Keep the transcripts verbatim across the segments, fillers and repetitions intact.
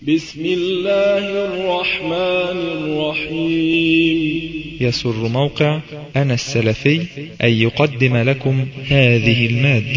بسم الله الرحمن الرحيم. يسر موقع أنا السلفي أن يقدم لكم هذه المادة.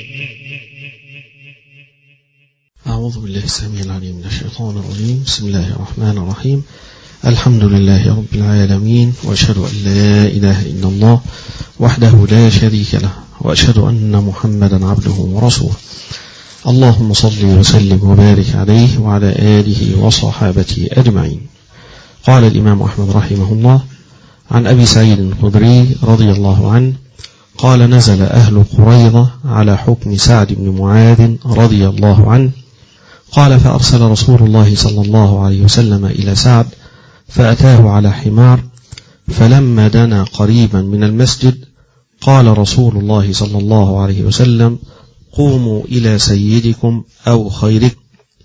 أعوذ بالله السميع العليم من الشيطان الرجيم. بسم الله الرحمن الرحيم. الحمد لله رب العالمين، وأشهد أن لا إله إلا الله وحده لا شريك له، وأشهد أن محمدا عبده ورسوله. اللهم صل وسلم وبارك عليه وعلى آله وصحابته أجمعين. قال الإمام أحمد رحمه الله عن أبي سعيد الخدري رضي الله عنه قال: نزل أهل قريظة على حكم سعد بن معاذ رضي الله عنه. قال: فأرسل رسول الله صلى الله عليه وسلم إلى سعد فأتاه على حمار، فلما دنا قريبا من المسجد قال رسول الله صلى الله عليه وسلم: قوموا إلى سيدكم أو خيركم.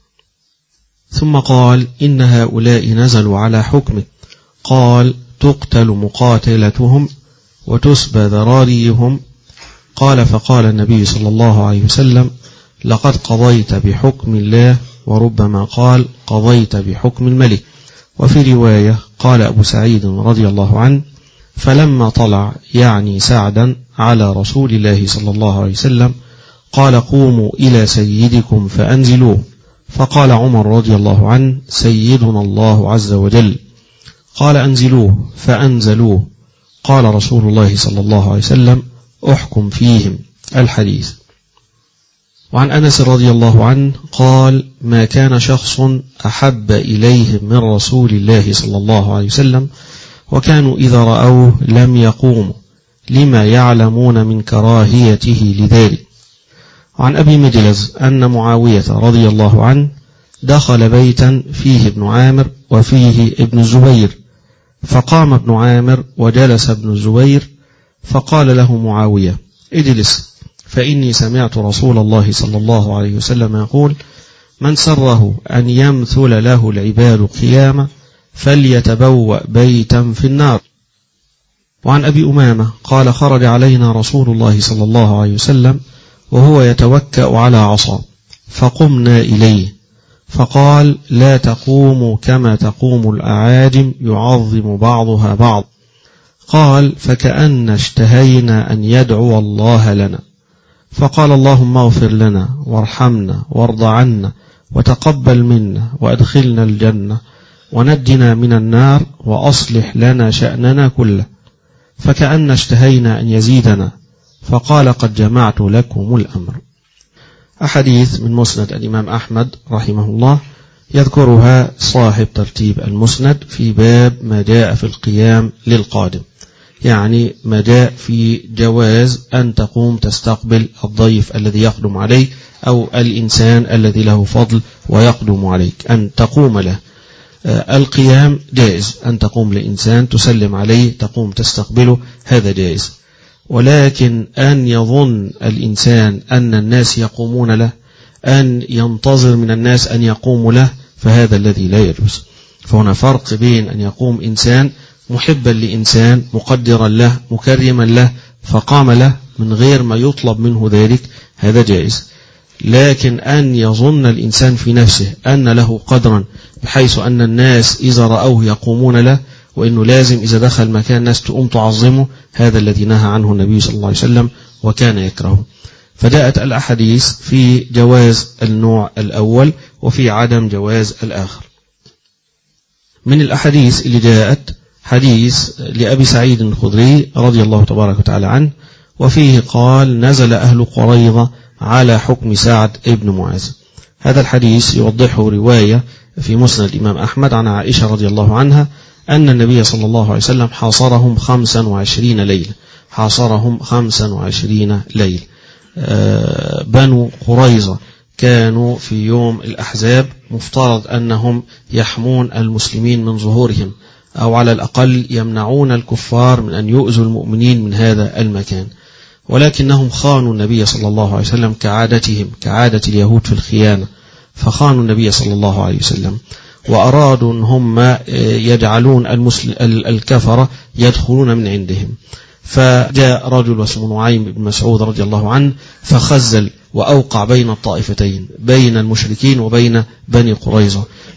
ثم قال: إن هؤلاء نزلوا على حكمك. قال: تقتل مقاتلتهم وتسبى ذراريهم. قال: فقال النبي صلى الله عليه وسلم: لقد قضيت بحكم الله، وربما قال قضيت بحكم الملك. وفي رواية قال أبو سعيد رضي الله عنه: فلما طلع يعني سعدا على رسول الله صلى الله عليه وسلم قال: قوموا إلى سيدكم فأنزلوه. فقال عمر رضي الله عنه: سيدنا الله عز وجل. قال: أنزلوه. فأنزلوه. قال رسول الله صلى الله عليه وسلم: أحكم فيهم. الحديث. وعن أنس رضي الله عنه قال: ما كان شخص أحب إليهم من رسول الله صلى الله عليه وسلم، وكانوا إذا رأوه لم يقوموا لما يعلمون من كراهيته لذلك. وعن أبي مجلز أن معاوية رضي الله عنه دخل بيتا فيه ابن عامر وفيه ابن الزبير، فقام ابن عامر وجلس ابن الزبير، فقال له معاوية: اجلس، فإني سمعت رسول الله صلى الله عليه وسلم يقول: من سره أن يمثل له العباد قيامة فليتبوأ بيتا في النار. وعن أبي أمامة قال: خرج علينا رسول الله صلى الله عليه وسلم وهو يتوكأ على عصا، فقمنا إليه، فقال: لا تقوموا كما تقوم الأعاجم يعظم بعضها بعض. قال: فكأن اشتهينا أن يدعو الله لنا، فقال: اللهم اغفر لنا وارحمنا وارض عنا وتقبل منا وأدخلنا الجنة ونجنا من النار وأصلح لنا شأننا كله. فكأن اشتهينا أن يزيدنا، فقال: قد جمعت لكم الأمر. أحاديث من مسند الإمام أحمد رحمه الله يذكرها صاحب ترتيب المسند في باب ما جاء في القيام للقادم، يعني ما جاء في جواز أن تقوم تستقبل الضيف الذي يقدم عليك أو الإنسان الذي له فضل ويقدم عليك، أن تقوم له. القيام جائز، أن تقوم لإنسان تسلم عليه تقوم تستقبله، هذا جائز. ولكن أن يظن الإنسان أن الناس يقومون له، أن ينتظر من الناس أن يقوموا له، فهذا الذي لا يجوز. فهنا فرق بين أن يقوم إنسان محبا لإنسان مقدرا له مكرما له فقام له من غير ما يطلب منه ذلك، هذا جائز. لكن أن يظن الإنسان في نفسه أن له قدرا بحيث أن الناس إذا رأوه يقومون له، وإنه لازم إذا دخل مكان الناس تقوم تعظمه، هذا الذي نهى عنه النبي صلى الله عليه وسلم وكان يكرهه. فجاءت الأحاديث في جواز النوع الأول وفي عدم جواز الآخر. من الأحاديث اللي جاءت حديث لأبي سعيد الخدري رضي الله تبارك وتعالى عنه، وفيه قال: نزل أهل قريظة على حكم سعد ابن معاذ. هذا الحديث يوضحه رواية في مسند الإمام أحمد عن عائشة رضي الله عنها أن النبي صلى الله عليه وسلم حاصرهم خمسا وعشرين ليلة حاصرهم خمسا وعشرين ليلة. بنو قريظة كانوا في يوم الأحزاب مفترض أنهم يحمون المسلمين من ظهورهم، أو على الأقل يمنعون الكفار من أن يؤذوا المؤمنين من هذا المكان، ولكنهم خانوا النبي صلى الله عليه وسلم كعادتهم، كعادة اليهود في الخيانة، فخانوا النبي صلى الله عليه وسلم وأرادوا أن هم يجعلون الكفرة يدخلون من عندهم. فجاء رجل اسمه نعيم بن مسعود رضي الله عنه فخزل وأوقع بين الطائفتين، بين المشركين وبين بني قريظة،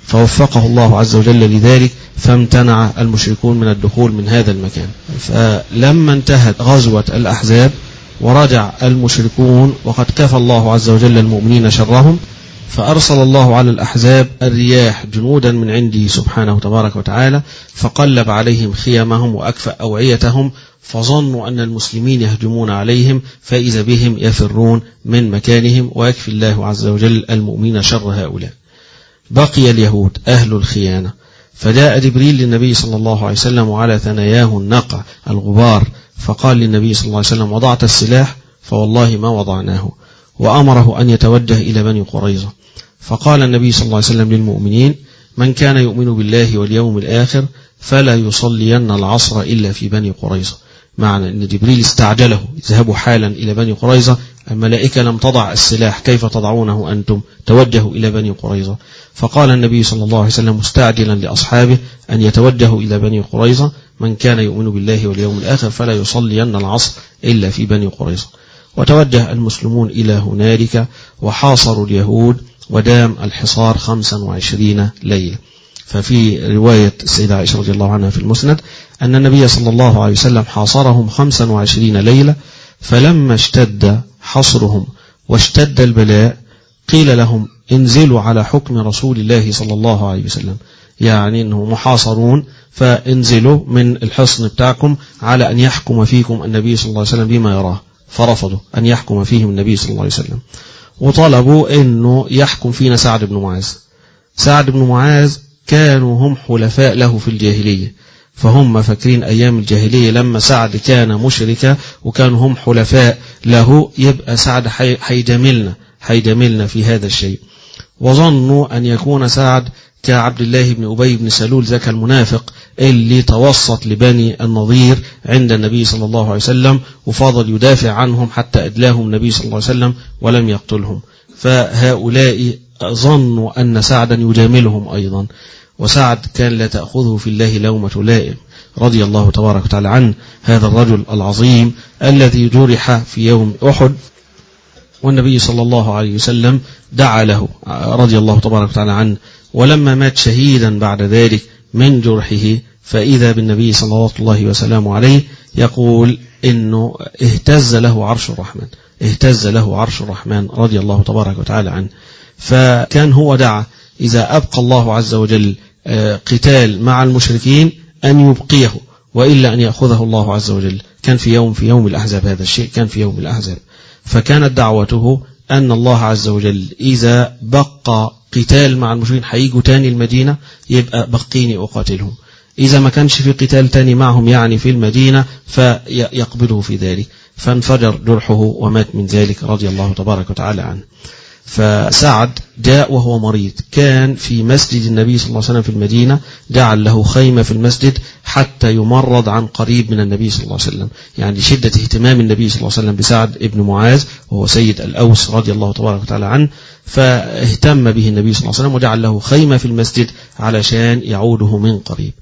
فوفقه الله عز وجل لذلك، فامتنع المشركون من الدخول من هذا المكان. فلما انتهت غزوة الأحزاب ورجع المشركون وقد كفى الله عز وجل المؤمنين شرهم، فأرسل الله على الأحزاب الرياح جنودا من عنده سبحانه تبارك وتعالى، فقلب عليهم خيمهم وأكفأ أوعيتهم، فظنوا أن المسلمين يهجمون عليهم، فإذا بهم يفرون من مكانهم، ويكفي الله عز وجل المؤمنين شر هؤلاء. بقي اليهود أهل الخيانة، فجاء جبريل للنبي صلى الله عليه وسلم وعلى ثناياه النقع الغبار، فقال للنبي صلى الله عليه وسلم: وضعت السلاح؟ فوالله ما وضعناه. وأمره أن يتوجه إلى بني قريظة، فقال النبي صلى الله عليه وسلم للمؤمنين: من كان يؤمن بالله واليوم الآخر فلا يصلين العصر إلا في بني قريظة. معنى أن جبريل استعجله: اذهبوا حالا إلى بني قريظة، الملائكة لم تضع السلاح، كيف تضعونه أنتم؟ توجهوا إلى بني قريظة. فقال النبي صلى الله عليه وسلم مستعجلا لأصحابه أن يتوجهوا إلى بني قريظة: من كان يؤمن بالله واليوم الآخر فلا يصلين العصر إلا في بني قريظة. وتوجه المسلمون إلى هنالك وحاصروا اليهود، ودام الحصار خمسا وعشرين ليلة. ففي رواية السيدة عائشة رضي الله عنها في المسند أن النبي صلى الله عليه وسلم حاصرهم خمسا وعشرين ليلة، فلما اشتد حصرهم واشتد البلاء قيل لهم: انزلوا على حكم رسول الله صلى الله عليه وسلم، يعني أنهم محاصرون، فانزلوا من الحصن بتاعكم على أن يحكم فيكم النبي صلى الله عليه وسلم بما يراه. فرفضوا أن يحكم فيهم النبي صلى الله عليه وسلم، وطلبوا أنه يحكم فينا سعد بن معاذ. سعد بن معاذ كانوا هم حلفاء له في الجاهلية، فهم فاكرين أيام الجاهلية لما سعد كان مشركا وكانوا هم حلفاء له، يبقى سعد حيجاملنا حيجاملنا في هذا الشيء. وظنوا أن يكون سعد كعبد الله بن أبي بن سلول ذاك المنافق اللي توسط لبني النضير عند النبي صلى الله عليه وسلم، وفضل يدافع عنهم حتى أدلاهم النبي صلى الله عليه وسلم ولم يقتلهم. فهؤلاء ظنوا أن سعدا يجاملهم أيضا، وسعد كان لا تأخذه في الله لومة لائم رضي الله تبارك وتعالى عنه، هذا الرجل العظيم الذي جرح في يوم أحد، والنبي صلى الله عليه وسلم دعا له رضي الله تبارك وتعالى عنه. ولما مات شهيدا بعد ذلك من جرحه، فإذا بالنبي صلى الله وسلم عليه يقول إنه اهتز له عرش الرحمن، اهتز له عرش الرحمن رضي الله تبارك وتعالى عنه. فكان هو دعا إذا أبقى الله عز وجل قتال مع المشركين أن يبقيه، وإلا أن يأخذه الله عز وجل. كان في يوم في يوم الأحزاب، هذا الشيء كان في يوم الأحزاب. فكانت دعوته أن الله عز وجل إذا بقى قتال مع المشركين هيجوا تاني المدينة، يبقى بقيني أقاتلهم. إذا ما كانش في قتال تاني معهم يعني في المدينة فيقبله في ذلك. فانفجر جرحه ومات من ذلك رضي الله تبارك وتعالى عنه. فسعد جاء وهو مريض، كان في مسجد النبي صلى الله عليه وسلم في المدينة، جعل له خيمة في المسجد حتى يمرض عن قريب من النبي صلى الله عليه وسلم، يعني شدة اهتمام النبي صلى الله عليه وسلم بسعد ابن معاذ وهو سيد الأوس رضي الله تبارك وتعالى عنه، فاهتم به النبي صلى الله عليه وسلم وجعل له خيمة في المسجد علشان يعوده من قريب.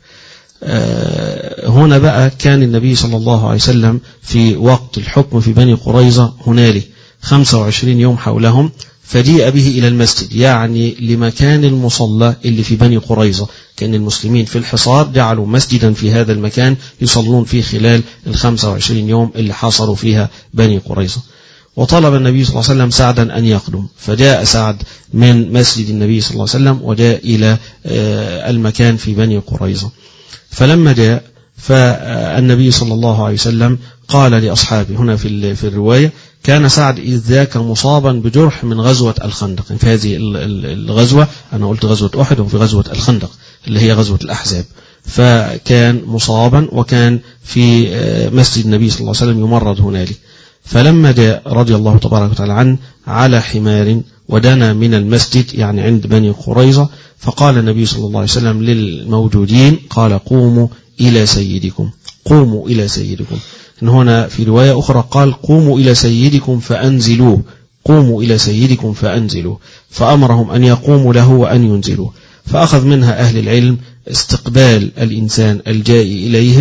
هنا بقى كان النبي صلى الله عليه وسلم في وقت الحكم في بني قريظة هنالك خمسة وعشرين يوم حولهم، فجيء به إلى المسجد، يعني لمكان المصلى اللي في بني قريظة. كان المسلمين في الحصار جعلوا مسجدا في هذا المكان يصلون فيه خلال الخمسة وعشرين يوم اللي حاصروا فيها بني قريظة. وطلب النبي صلى الله عليه وسلم سعدا أن يقدم، فجاء سعد من مسجد النبي صلى الله عليه وسلم وجاء إلى المكان في بني قريظة. فلما جاء فالنبي صلى الله عليه وسلم قال لأصحابه، هنا في في الرواية كان سعد إذ ذاك مصابا بجرح من غزوة الخندق. في هذه الغزوة أنا قلت غزوة أحد، وفي غزوة الخندق اللي هي غزوة الأحزاب، فكان مصابا وكان في مسجد النبي صلى الله عليه وسلم يمرض هنالك. فلما جاء رضي الله تبارك وتعالى عنه على حمار ودنا من المسجد يعني عند بني قريظة، فقال النبي صلى الله عليه وسلم للموجودين قال: قوموا إلى سيدكم، قوموا إلى سيدكم. إن هنا في رواية أخرى قال: قوموا إلى سيدكم فأنزلوه، قوموا إلى سيدكم فأنزلوه، فأمرهم أن يقوموا له وأن ينزلوه. فأخذ منها أهل العلم استقبال الإنسان الجائي إليهم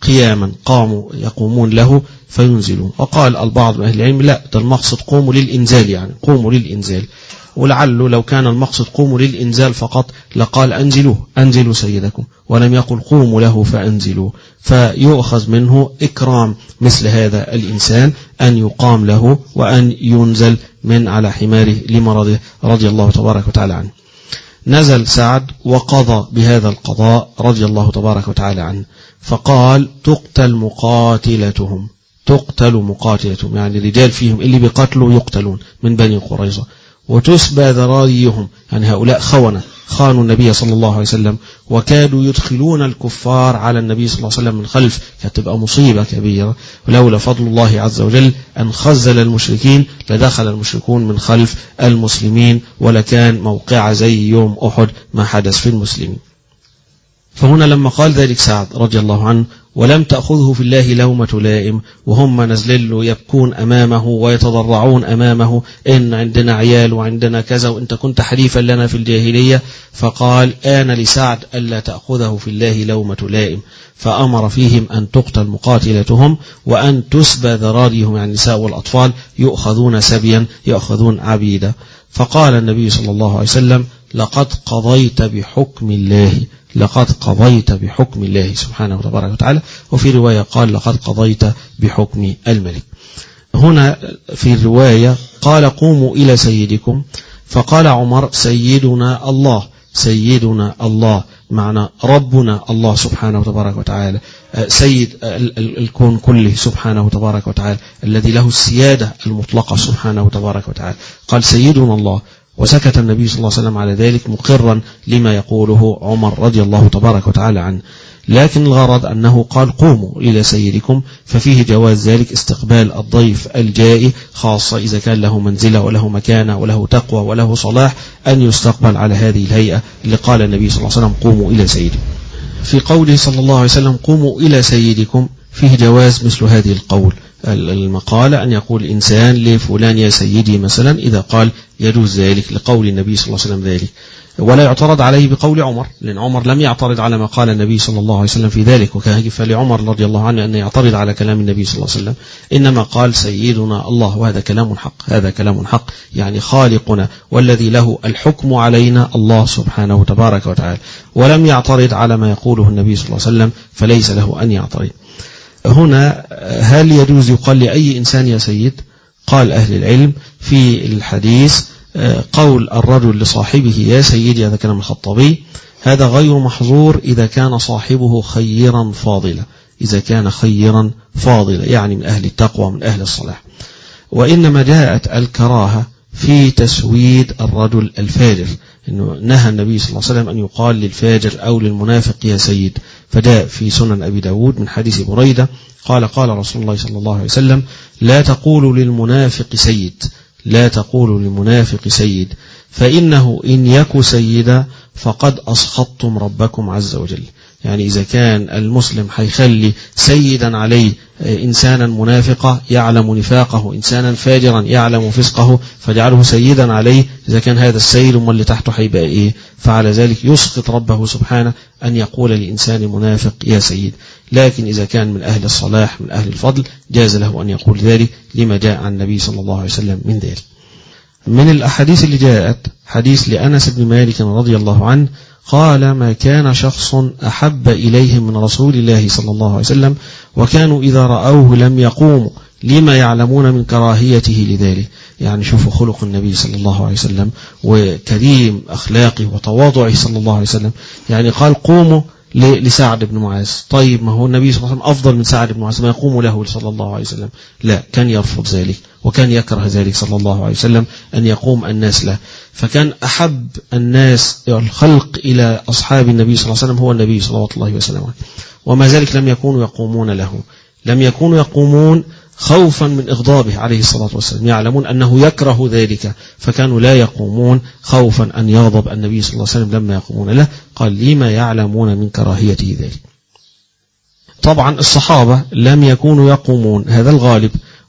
قياما قاموا يقومون له فينزلون. وقال البعض من أهل العلم لا، ده المقصد قوموا للإنزال، يعني قوموا للإنزال، ولعله لو كان المقصد قوموا للإنزال فقط لقال أنزلوه، أنزلوا سيدكم، ولم يقل قوموا له فأنزلوه. فيؤخذ منه إكرام مثل هذا الإنسان أن يقام له وأن ينزل من على حماره لمرضه رضي الله تبارك وتعالى عنه. نزل سعد وقضى بهذا القضاء رضي الله تبارك وتعالى عنه، فقال تقتل مقاتلتهم، تقتل مقاتلتهم، يعني الرجال فيهم اللي بيقتلوا يقتلون من بني قريظة، وتسبى ذراريهم، يعني هؤلاء خونة خانوا النبي صلى الله عليه وسلم وكادوا يدخلون الكفار على النبي صلى الله عليه وسلم من خلف، كانت تبقى مصيبة كبيرة، ولولا فضل الله عز وجل أن خزل المشركين لدخل المشركون من خلف المسلمين ولكان موقع زي يوم أحد ما حدث في المسلمين. فهنا لما قال ذلك سعد رضي الله عنه ولم تأخذه في الله لومة لائم، وهم نزلين له يبكون أمامه ويتضرعون أمامه إن عندنا عيال وعندنا كذا وإنت كنت حليفا لنا في الجاهلية، فقال آن لسعد ألا تأخذه في الله لومة لائم، فأمر فيهم أن تقتل مقاتلتهم وأن تسبى ذراريهم، يعني النساء والأطفال يؤخذون سبيا يأخذون عبيدا. فقال النبي صلى الله عليه وسلم لقد قضيت بحكم الله، لقد قضيت بحكم الله سبحانه وتبارك وتعالى. وفي رواية قال لقد قضيت بحكم الملك. هنا في الرواية قال قوموا إلى سيدكم، فقال عمر سيدنا الله، سيدنا الله معنى ربنا الله سبحانه وتبارك وتعالى، سيد الكون كله سبحانه وتبارك وتعالى الذي له السيادة المطلقة سبحانه وتبارك وتعالى، قال سيدنا الله. وسكت النبي صلى الله عليه وسلم على ذلك مقرا لما يقوله عمر رضي الله تبارك وتعالى عنه. لكن الغرض أنه قال قوموا إلى سيدكم، ففيه جواز ذلك استقبال الضيف الجائي، خاصة إذا كان له منزلة وله مكانة وله تقوى وله صلاح، أن يستقبل على هذه الهيئة اللي قال النبي صلى الله عليه وسلم قوموا إلى سيدكم. في قوله صلى الله عليه وسلم قوموا إلى سيدكم فيه جواز مثل هذه القول المقالة، أن يقول الإنسان لفلان يا سيدي مثلا، إذا قال يجوز ذلك لقول النبي صلى الله عليه وسلم ذلك، ولا يعترض عليه بقول عمر، لأن عمر لم يعترض على ما قال النبي صلى الله عليه وسلم في ذلك، وكان فلعمر رضي الله عنه أن يعترض على كلام النبي صلى الله عليه وسلم، إنما قال سيدنا الله، وهذا كلام حق، هذا كلام حق، يعني خالقنا والذي له الحكم علينا الله سبحانه وتبارك وتعالى، ولم يعترض على ما يقوله النبي صلى الله عليه وسلم، فليس له أن يعترض. هنا هل يجوز يقال لأي إنسان يا سيد؟ قال أهل العلم في الحديث قول الرجل لصاحبه يا سيدي، هذا كلام الخطابي، هذا غير محظور إذا كان صاحبه خيرا فاضلا، إذا كان خيرا فاضلا يعني من أهل التقوى من أهل الصلاح. وإنما جاءت الكراهة في تسويد الرجل الفاجر، إنه نهى النبي صلى الله عليه وسلم أن يقال للفاجر أو للمنافق يا سيد، فجاء في سنن أبي داود من حديث بريدة قال قال رسول الله صلى الله عليه وسلم لا تقولوا للمنافق سيد، لا تقولوا للمنافق سيد، فإنه إن يك سيدا فقد أسخطتم ربكم عز وجل. يعني إذا كان المسلم حيخلي سيدا عليه إنسانا منافقا يعلم نفاقه، إنسانا فاجرا يعلم فسقه، فجعله سيدا عليه، إذا كان هذا السيد وما اللي تحته حيبقى إيه؟ فعلى ذلك يسخط ربه سبحانه أن يقول لإنسان منافق يا سيد. لكن إذا كان من أهل الصلاح من أهل الفضل جاز له أن يقول ذلك لما جاء عن النبي صلى الله عليه وسلم من ذلك. من الأحاديث اللي جاءت حديث لأنس بن مالك رضي الله عنه قال ما كان شخص أحب إليهم من رسول الله صلى الله عليه وسلم وكانوا إذا رأوه لم يقوموا لما يعلمون من كراهيته لذلك. يعني شوفوا خلق النبي صلى الله عليه وسلم وكريم أخلاقه وتواضعه صلى الله عليه وسلم، يعني قال قوموا لسعد بن معاذ، طيب ما هو النبي صلى الله عليه وسلم أفضل من سعد بن معاذ، ما يقوم له صلى الله عليه وسلم؟ لا، كان يرفض ذلك وكان يكره ذلك صلى الله عليه وسلم أن يقوم الناس له، فكان أحب الناس الخلق إلى أصحاب النبي صلى الله عليه وسلم هو النبي صلى الله عليه وسلم، وما ذلك لم يكونوا يقومون له، لم يكونوا يقومون خوفا من إغضابه عليه الصلاة والسلام، يعلمون أنه يكره ذلك فكانوا لا يقومون خوفا أن يغضب النبي صلى الله عليه وسلم لما يقومون له، قال لما يعلمون من كراهيته ذلك. طبعا الصحابة لم يكونوا يقومون، هذا الغالب،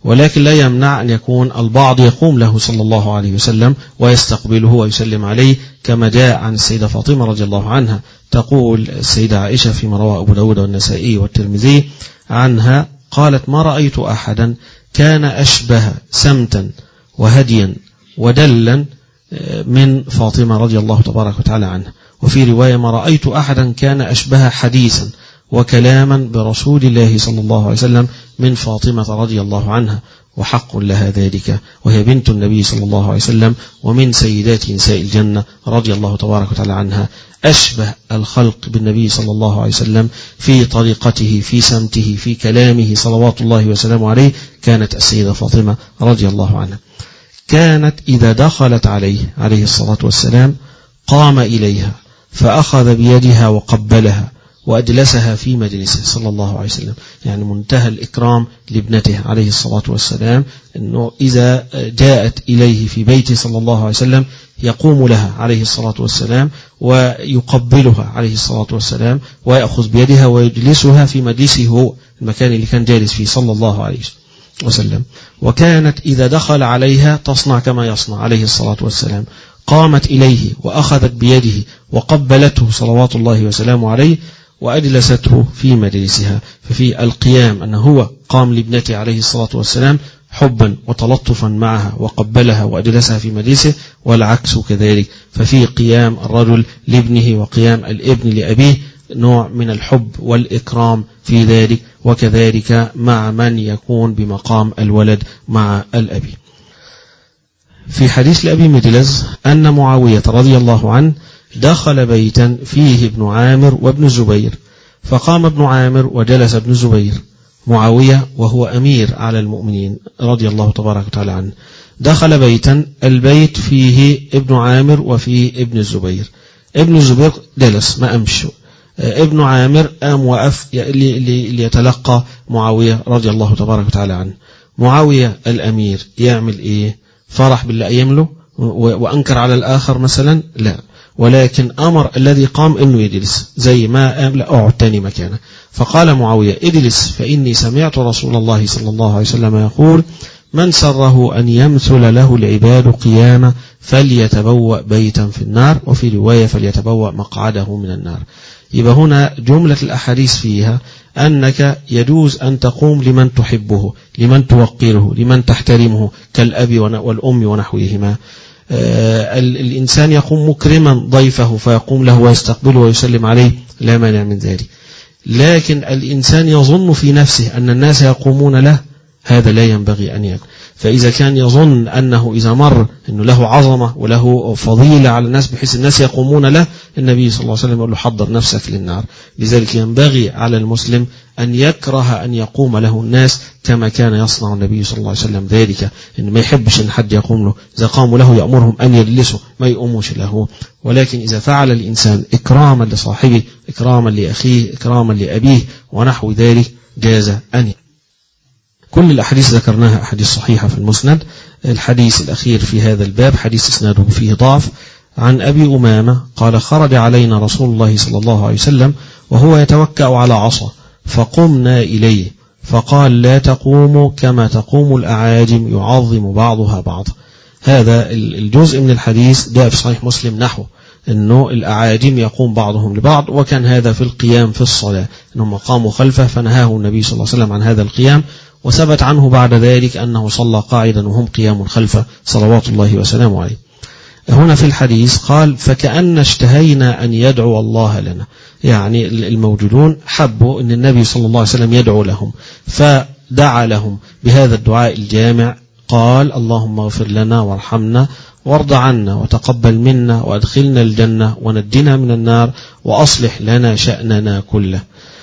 ولكن لا يمنع أن يكون البعض يقوم له صلى الله عليه وسلم ويستقبله ويسلم عليه، كما جاء عن السيدة فاطمة رضي الله عنها تقول السيدة عائشة فيما رواه أبو داود والنسائي والترمذي عنها قالت: ما رأيت أحدا كان أشبه سمتا وهديا ودلا من فاطمة رضي الله تبارك وتعالى عنها. وفي رواية: ما رأيت أحدا كان أشبه حديثا وكلاما برسول الله صلى الله عليه وسلم من فاطمة رضي الله عنها، وحق لها ذلك، وهي بنت النبي صلى الله عليه وسلم ومن سيدات نساء الجنة رضي الله تبارك وتعالى عنها. أشبه الخلق بالنبي صلى الله عليه وسلم في طريقته، في سمته، في كلامه صلوات الله وسلامه عليه كانت السيدة فاطمة رضي الله عنها. كانت إذا دخلت عليه عليه الصلاة والسلام قام إليها فأخذ بيدها وقبلها وأجلسها في مجلسه صلى الله عليه وسلم. يعني منتهى الإكرام لابنته عليه الصلاة والسلام، أنه إذا جاءت إليه في بيته صلى الله عليه وسلم يقوم لها عليه الصلاة والسلام ويقبلها عليه الصلاة والسلام ويأخذ بيدها ويجلسها في مجلسه هو، المكان اللي كان جالس فيه صلى الله عليه وسلم. وكانت إذا دخل عليها تصنع كما يصنع عليه الصلاة والسلام، قامت إليه وأخذت بيده وقبلته صلوات الله وسلامه عليه وأجلسته في مجلسها. ففي القيام أنه هو قام لابنته عليه الصلاة والسلام حبا وتلطفا معها وقبلها وأجلسها في مجلسه، والعكس كذلك. ففي قيام الرجل لابنه وقيام الابن لأبيه نوع من الحب والإكرام في ذلك، وكذلك مع من يكون بمقام الولد مع الأبي. في حديث لأبي مجلز أن معاوية رضي الله عنه دخل بيتا فيه ابن عامر وابن الزبير، فقام ابن عامر وجلس ابن الزبير، معاوية وهو أمير على المؤمنين رضي الله تبارك وتعالى عنه. دخل بيتا البيت فيه ابن عامر وفيه ابن الزبير، ابن الزبير جلس ما أمشوا، ابن عامر قام وقف ليتلقى معاوية رضي الله تبارك وتعالى عنه. معاوية الأمير يعمل إيه؟ فرح بالله يمله وأنكر على الآخر مثلا؟ لا، ولكن أمر الذي قام أنه يجلس زي ما قام، لا أقعد تاني مكانه. فقال معاوية: اجلس فإني سمعت رسول الله صلى الله عليه وسلم يقول: من سره أن يمثل له العباد قيامة فليتبوأ بيتا في النار، وفي رواية فليتبوأ مقعده من النار. يبقى هنا جملة الأحاديث فيها أنك يجوز أن تقوم لمن تحبه، لمن توقره، لمن تحترمه كالأب والأم ونحوهما. آه الإنسان يقوم مكرما ضيفه فيقوم له ويستقبله ويسلم عليه، لا مانع من ذلك. لكن الإنسان يظن في نفسه أن الناس يقومون له، هذا لا ينبغي أن يكون. فإذا كان يظن أنه إذا مر أنه له عظمة وله فضيلة على الناس بحيث الناس يقومون له، النبي صلى الله عليه وسلم يقول له: حضر نفسك للنار. لذلك ينبغي على المسلم أن يكره أن يقوم له الناس كما كان يصنع النبي صلى الله عليه وسلم ذلك، إن ما يحبش أن حد يقوم له، إذا قاموا له يأمرهم أن يجلسوا ما يقوموش له. ولكن إذا فعل الإنسان إكراما لصاحبه، إكراما لأخيه، إكراما لأبيه ونحو ذلك، جاز أن يقوم. كل الأحاديث ذكرناها أحاديث صحيحة في المسند. الحديث الأخير في هذا الباب حديث إسناده فيه ضعف، عن أبي أمامة قال: خرج علينا رسول الله صلى الله عليه وسلم وهو يتوكأ على عصا، فقمنا إليه فقال: لا تقوموا كما تقوم الأعاجم يعظم بعضها بعض. هذا الجزء من الحديث جاء في صحيح مسلم نحو أنه الأعاجم يقوم بعضهم لبعض، وكان هذا في القيام في الصلاة، أنهم قاموا خلفه فنهاه النبي صلى الله عليه وسلم عن هذا القيام، وثبت عنه بعد ذلك أنه صلى قاعدا وهم قيام خلفه صلوات الله وسلامه عليه. هنا في الحديث قال: فكأن اشتهينا أن يدعو الله لنا، يعني الموجودون حبوا أن النبي صلى الله عليه وسلم يدعو لهم، فدعا لهم بهذا الدعاء الجامع، قال: اللهم اغفر لنا وارحمنا وارض عنا وتقبل منا وادخلنا الجنة ونجنا من النار وأصلح لنا شأننا كله.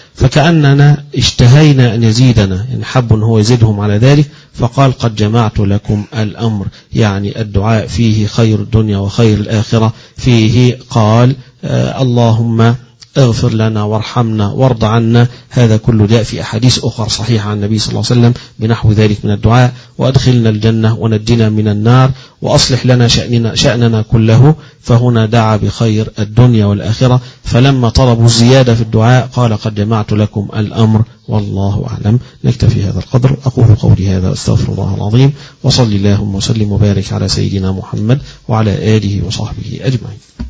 فكأننا اشتهينا أن يزيدنا، يعني حب هو يزيدهم على ذلك، فقال: قد جمعت لكم الأمر، يعني الدعاء فيه خير الدنيا وخير الآخرة. فيه قال: آه اللهم اغفر لنا وارحمنا وارض عنا. هذا كله جاء في أحاديث أخرى صحيحة عن النبي صلى الله عليه وسلم بنحو ذلك من الدعاء. وأدخلنا الجنة ونجنا من النار وأصلح لنا شأننا, شأننا كله. فهنا دعا بخير الدنيا والآخرة، فلما طلبوا الزيادة في الدعاء قال قد جمعت لكم الأمر والله أعلم. نكتفي هذا القدر. أقول قولي هذا أستغفر الله العظيم، وصلي اللهم وسلم وبارك على سيدنا محمد وعلى آله وصحبه أجمعين.